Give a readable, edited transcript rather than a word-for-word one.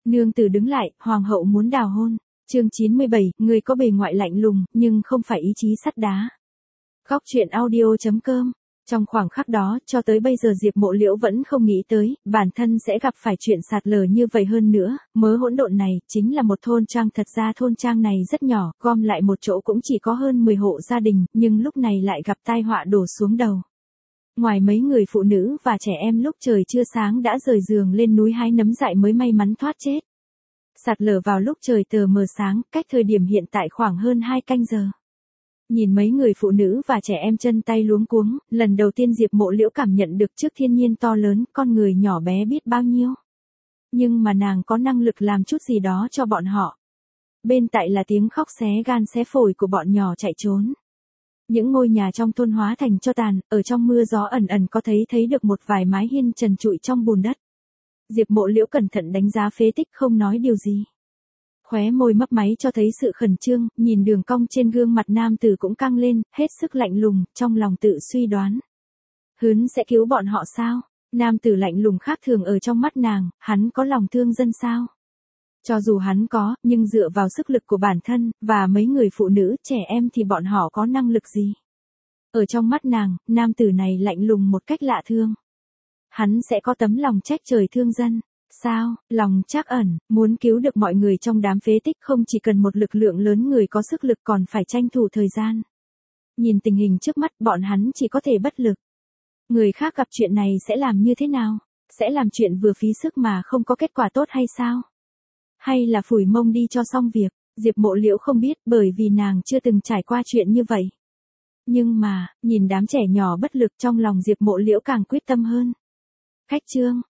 Nương tử đứng lại, hoàng hậu muốn đào hôn. Chương 97, người có bề ngoại lạnh lùng, nhưng không phải ý chí sắt đá. Góc truyện audio.com. Trong khoảng khắc đó, cho tới bây giờ Diệp Mộ Liễu vẫn không nghĩ tới, bản thân sẽ gặp phải chuyện sạt lở như vậy hơn nữa, mớ hỗn độn này, chính là một thôn trang. Thật ra thôn trang này rất nhỏ, gom lại một chỗ cũng chỉ có hơn 10 hộ gia đình, nhưng lúc này lại gặp tai họa đổ xuống đầu. Ngoài mấy người phụ nữ và trẻ em lúc trời chưa sáng đã rời giường lên núi hái nấm dại mới may mắn thoát chết. Sạt lở vào lúc trời tờ mờ sáng, cách thời điểm hiện tại khoảng hơn 2 canh giờ. Nhìn mấy người phụ nữ và trẻ em chân tay luống cuống, lần đầu tiên Diệp Mộ Liễu cảm nhận được trước thiên nhiên to lớn, con người nhỏ bé biết bao nhiêu. Nhưng mà nàng có năng lực làm chút gì đó cho bọn họ. Bên tại là tiếng khóc xé gan xé phổi của bọn nhỏ chạy trốn. Những ngôi nhà trong thôn hóa thành tro tàn, ở trong mưa gió ẩn ẩn có thấy được một vài mái hiên trần trụi trong bùn đất. Diệp Mộ Liễu cẩn thận đánh giá phế tích không nói điều gì. Khóe môi mấp máy cho thấy sự khẩn trương, nhìn đường cong trên gương mặt nam tử cũng căng lên, hết sức lạnh lùng, trong lòng tự suy đoán. Hướn sẽ cứu bọn họ sao? Nam tử lạnh lùng khác thường ở trong mắt nàng, hắn có lòng thương dân sao? Cho dù hắn có, nhưng dựa vào sức lực của bản thân, và mấy người phụ nữ, trẻ em thì bọn họ có năng lực gì? Ở trong mắt nàng, nam tử này lạnh lùng một cách lạ thương. Hắn sẽ có tấm lòng trách trời thương dân. Sao, lòng trắc ẩn, muốn cứu được mọi người trong đám phế tích không chỉ cần một lực lượng lớn người có sức lực còn phải tranh thủ thời gian. Nhìn tình hình trước mắt bọn hắn chỉ có thể bất lực. Người khác gặp chuyện này sẽ làm như thế nào? Sẽ làm chuyện vừa phí sức mà không có kết quả tốt hay sao? Hay là phủi mông đi cho xong việc? Diệp Mộ Liễu không biết bởi vì nàng chưa từng trải qua chuyện như vậy. Nhưng mà, nhìn đám trẻ nhỏ bất lực trong lòng Diệp Mộ Liễu càng quyết tâm hơn. Khách trương,